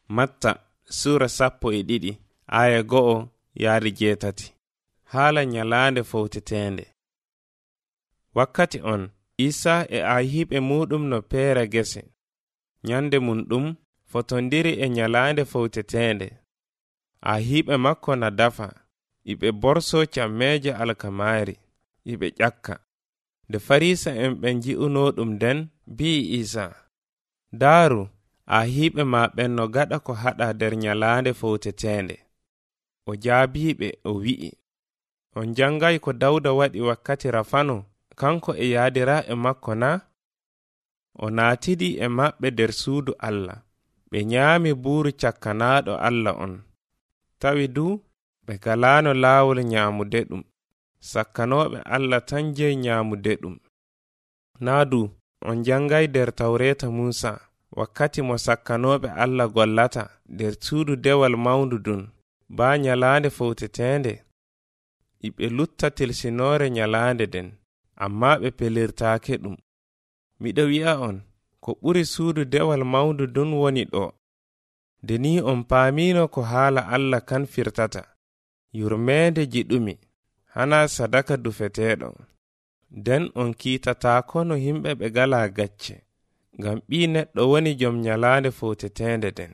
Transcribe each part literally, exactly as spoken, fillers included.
Matta sura sappo e ɗiɗi aya go'o yaari jeetati. Haala nyalaande fowtetende. Wakkati on Isa e ayihiɓe muɗum no peera gese. Nyande mum ɗum fotondiri e nyalaande fowtetende. Ayihiɓe makko na dafa, iɓe borso cammeje alkamaari, iɓe ƴakka. De Farisa en ɓe nji'uno ɗum den bi'i Isa, daaru ayihiɓe ma ɓen no gaɗa ko haɗa der nyalaande fowtetende. O jaabiɓe o wi'i, on jangay ko Dawda waɗi wakkati rafano kanko e yaadira e makko na? O naatidi e maɓɓe der suudu Allah, ɓe nyaami buuru cakkanaɗo Allah on. Tawi du ɓe galano laawol nyaamude ɗum, sakkanoɓe Allah tan jeyi nyaamude ɗum. Naa du on jangay der Tawreta Musa wakkati mo sakkanoɓe Allah gollata der suudu dewal mawndu dun ba nyalaande fowtetende. Iɓe lutta tilsinore nyalaande den, amma ɓe pelirtaake ɗum. Miɗo wi'a on, ko ɓuri suudu dewal mawndu dun woni ɗo. Deni on paamino ko haala Allah kan firtata, yurmeende jiɗumi, hana sadaka dufeteɗo. Den on kiitataako no himɓe ɓe gala gacce, ngam ɓi neɗɗo woni jom nyalaande fowtetende den.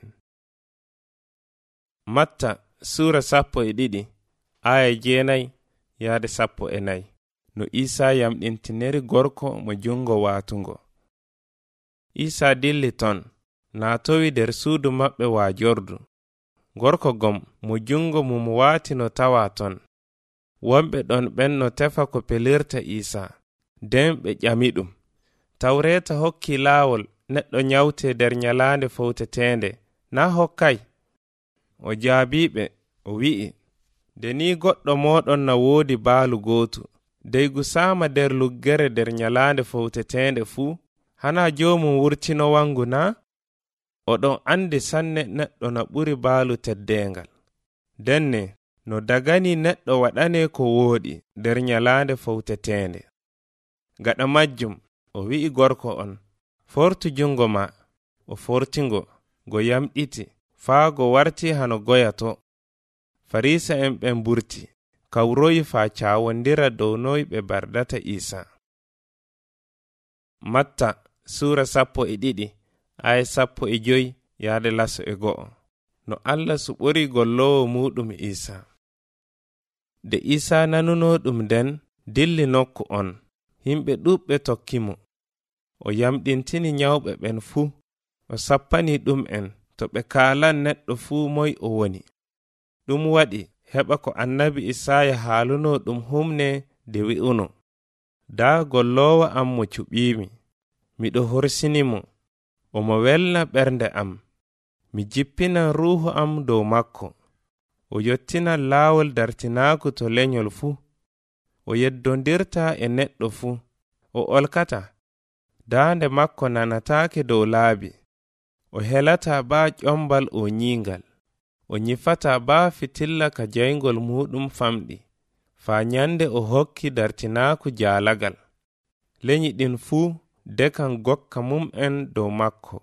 Matta sura sappo e ɗiɗi aya jeenayi yaade sappo e nayi. No Isa yamɗintineri gorko mo jungo waatungo. Isa dilli ton, naatowi der suudu maɓɓe waajordu. Gorko gom mo jungo mum waati no tawa ton. Wonɓe ɗon ɓen no tefa ko pelirta Isa, den ɓe ƴami ɗum. Tawreta hokki laawol neɗɗo nyawte der nyalaande fowtetende, na hokkay? O jaabiɓe o wi'i, deni goɗɗo moɗon na woodi baalu gootu, deygu saama der luggere der nyalaande fowtetende fuu, hana joomum wurtino wangu na? Oɗon andi sanne neɗɗo na ɓuri baalu teddengal. Denne no dagani neɗɗo waɗane ko wooɗi der nyalaande fowtetende. Gaɗa majjum o wi'i gorko on, fortu jungo ma. O fortingo, go yamɗiti, faa go warti hano goyato. Farisa en ɓen burti, kawroyi faa caawondira dow noy ɓe bardata Isa. Matta sura sappo e ɗiɗi aya sappo e joyi yaade laso e go'o. No Allah suɓori gollowo muɗum Isa. De Isa nanuno ɗum den dilli nokku on, himɓe ɗuɓɓe tokkimo. O yamɗintini nyawɓe ɓen fuu, o sappani ɗum en to ɓe kaalan neɗɗo fuu moy o woni. Ɗum waɗi heɓa ko annabi Isaya haaluno ɗum humne de wi'uno, daa gollowo am mo cuɓiimi, miɗo horsinimo, omo welna ɓernde am, mi jippinan ruuhu am dow makko. O yottinan laawol dartinaaku to lenyol fuu, o yeddondirta e neɗɗo fuu, o olkata, daande makko nanataake dow laabi, o helata baa ƴombal o nyiingal, o nyifata baa fitilla ka jayngol muɗum famɗi, faa nyande o hokki dartinaaku jaalagal. Lenyi ɗin fuu dekan gokka mum en dow makko.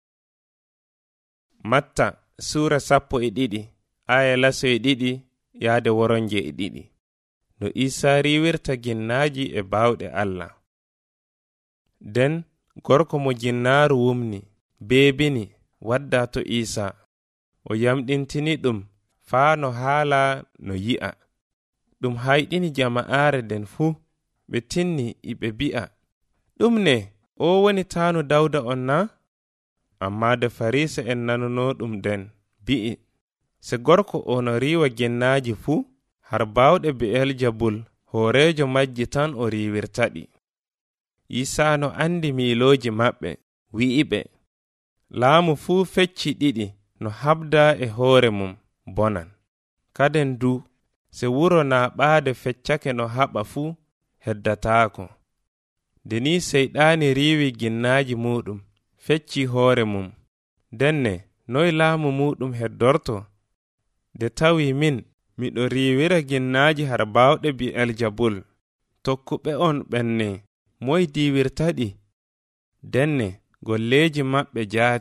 Matta sura sappo e ɗiɗi aya laso e ɗiɗi yaade woronje e ɗiɗi. No Isa riwirta ginnaaji e baawɗe Allah. Den gorko mo jinnaaru wumni, beebini, wadda to Isa. O yamɗintini ɗum faa no haala no yi'a. Ɗum hayɗini jama'aare den fuu, ɓe tinni iɓe bi'a, ɗum ne o woni taanu Dawda on na? Amma de Farisa en nanuno ɗum den bi'i, se gorko o no riiwa ginnaaji fuu, har baawɗe Be'eljabul hoorejo majji tan o riwirtaɗi. Isa no andi miilooji maɓɓe, wi'iɓe, laamu fuu fecci ɗiɗi no habda e hoore mum bonan. Kaden du, se wuro na ɓaade feccake no haɓa fuu, heddataako. Deni seyɗaani riiwi ginnaaji muɗum, fecci hoore mum. Denne, noy laamu muɗum heddorto? De tawi min, miɗo riiwira ginnaaji har baawɗe Be'eljabul, tokkuɓe on ɓenne, moy diwirtaɗi? Denne, golleeji maɓɓe jaati,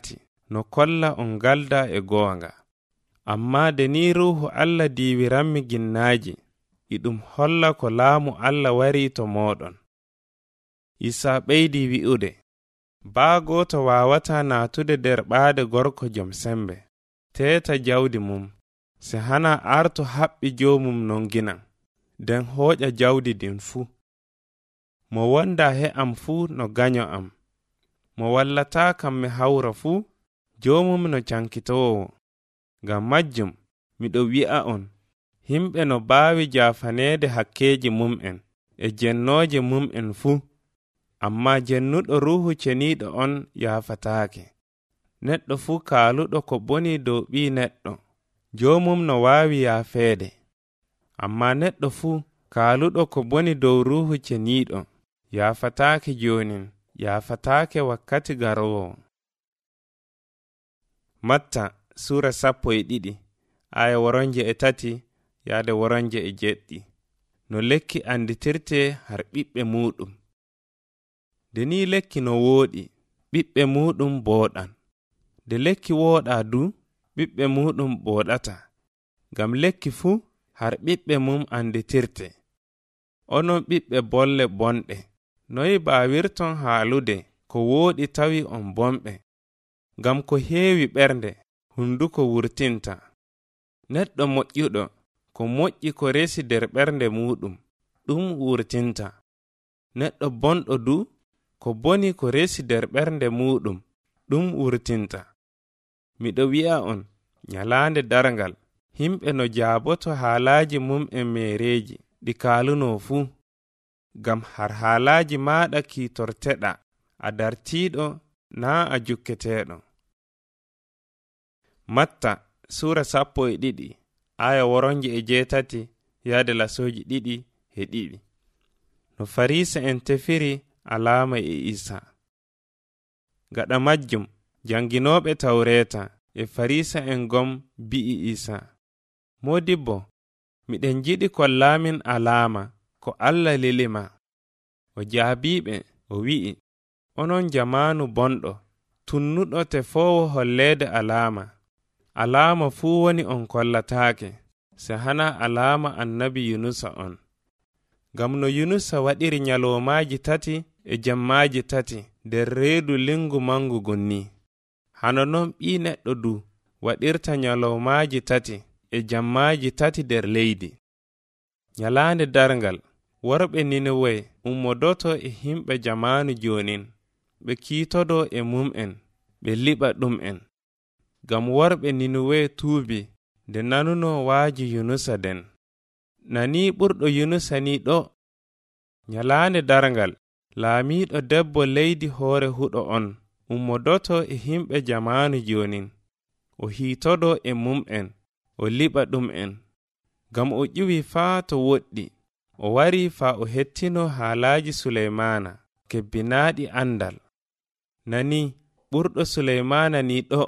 no kolla on galda e goonga. Amma de ni ruhu Allah diwiranmi ginnaaji, iɗum holla ko laamu Allah wari to moɗon. Isa ɓeydi wi'ude, baa gooto waawata naatude nder ɓaade gorko jom sembe, teeta jawdi mum, se hana arto haɓɓi joomum non ginan, nden hooƴa jawdi din fuu. Mo wonda he am fuu no ganyo am, mo wallata kam mi hawra fuu, joomum no cankitowo. Ngam majjum, miɗo wi'a on, himɓe no baawi jaafaneede hakkeeji mum'en e jennooje mum'en fuu, amma jennuɗo ruhu ceniiɗo on yaafataake. Neɗɗo fuu kaaluɗo ko boni dow ɓii neɗɗo, joomum no waawi yaafeede. Amma neɗɗo fuu kaaluɗo ko boni dow ruhu ceniiɗo, yaafataake joonin, yaafataake wakkati garowo. Matta Sura sappo e ɗiɗi, aya woronje e tati, yaade woronje e jeɗɗi. No lekki anditirte har ɓiɓɓe muɗum. De ni lekki no wooɗi, ɓiɓɓe muɗum booɗan. De lekki wooɗa du, ɓiɓɓe muɗum booɗata. Ngam lekki fuu har ɓiɓɓe mum anditirte. Onon ɓiɓɓe bolle bonɗe, noyi baawirton haalude ko wooɗi tawi on bonɓe. Ngam ko heewi ɓernde, hunduko wurtinta. Neɗɗo moƴƴuɗo, ko moƴƴi ko resi nder ɓernde muɗum, ɗum wurtinta. Neɗɗo bonɗo du, ko boni ko resi nder ɓernde muɗum, ɗum wurtinta. Miɗo wi'a on, nyalaande darngal, himɓe no jaaboto haalaaji mum e meereji ɗi kaaluno fuu. Gam har haalaaji maaɗa kiitorteɗa, a dartiiɗo naa a jukketeeɗo. Matta Sura sappo e ɗiɗi, aya woronje e jeetati, yaade lasoji ɗiɗi e ɗiɗi. No Farisa en tefiri alaama e Isa. Gaɗa majjum, janginooɓe tawreeta e Farisa en gom bi'i Isa, Modibbo, miɗen jiɗi kollaamin alaama ko Allah lilima. O jaabiɓe, o wi'i, onon jamaanu bonɗo, tunnuɗo tefoowo holleede alaama. Alaama fuu woni on kollataake, se hana alaama annabi Yunusa on. Ngam no Yunusa waɗiri nyalomaaji tati e jammaaji tati nder reedu lingu mangu gonni, hano non ɓii neɗɗo du waɗirta nyalomaaji tati e jammaaji tati nder leydi. Nyalaande darngal, worɓe Ninewe ummodoto e himɓe jamaanu jonin, ɓe kiitodo e mum'en, ɓe liɓa ɗum'en. Gam worɓe Ninewe tuubi nde nanuno waaji Yunusa den. Nani ɓurɗo Yunusa ni ɗo. Nyalaande darngal, laamiiɗo debbo leydi hoore huɗo on ummodoto e himɓe jamaanu jonin, o hiitodo e mum'en, o liɓa ɗum'en. Gam o ƴiwi faa to woɗɗi, o wari faa o hettino haalaaji Suleymana kebbinaaɗi andal. Nani ɓurɗo Suleymana ni ɗo.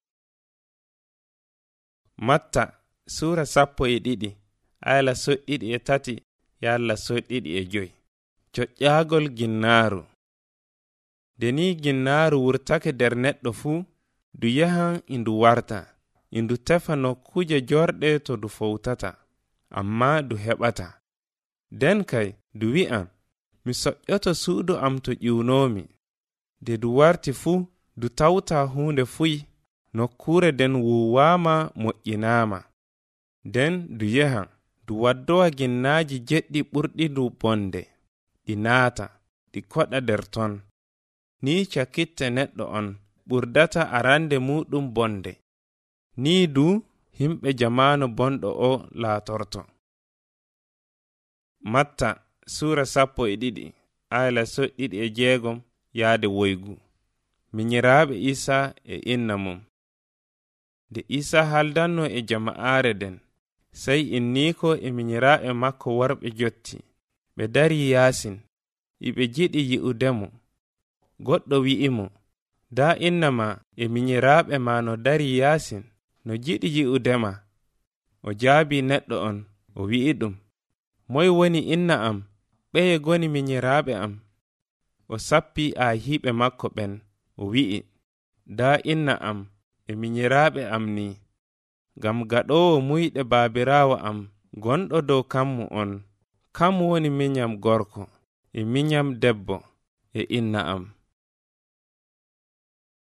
Matta Sura sappo e ɗiɗi, ayala soɗɗiɗi e tati, yalla soɗɗiɗi e joyi. Coƴƴaagol ginnaaru. De ni ginnaaru wurtake nder neɗɗo fuu, du yahan indu warta, indu tefa nokkuje jorɗe to du fowtata, amma du heɓata. Den kay du wi'an, mi soƴƴoto suudu am to ƴiwnoomi. De du warti fuu, du tawta huunde fuy, nokkure den wuwaama moƴƴinaama. Den du yahan, du waddowa ginnaaji jeɗɗi ɓurɗi du bonde, ɗi naata, ɗi koɗa nder ton. Ni cakitte neɗɗo on ɓurdata arande muɗum bonde. Ni du himɓe jamaanu bonɗo o laatorto. Matta Sura sappo e ɗiɗi, ayla soɗɗiɗi e jeegom yaade woygu. Minyiraaɓe Isa e inna mum. De Isa haldanno e jama'aare den, sey inniko e minyiraaɓe makko worɓe jotti. Ɓe dari yaasin, iɓe jiɗi yi'udemo. Goɗɗo wi'imo, da inna ma e minyiraaɓe ma no dari yaasin, no jiɗi yi'udema. O jaabi neɗɗo on, o wi'i ɗum, moy woni inna am, ɓeye goni minyiraaɓe am? O sappi aahiɓe makko ɓen, o wi'i, da inna am e minyiraaɓe am ni, ngam gaɗoowo muyɗe baabiraawo am gonɗo dow kammu on, kam woni minyam gorko e minyam debbo e inna am.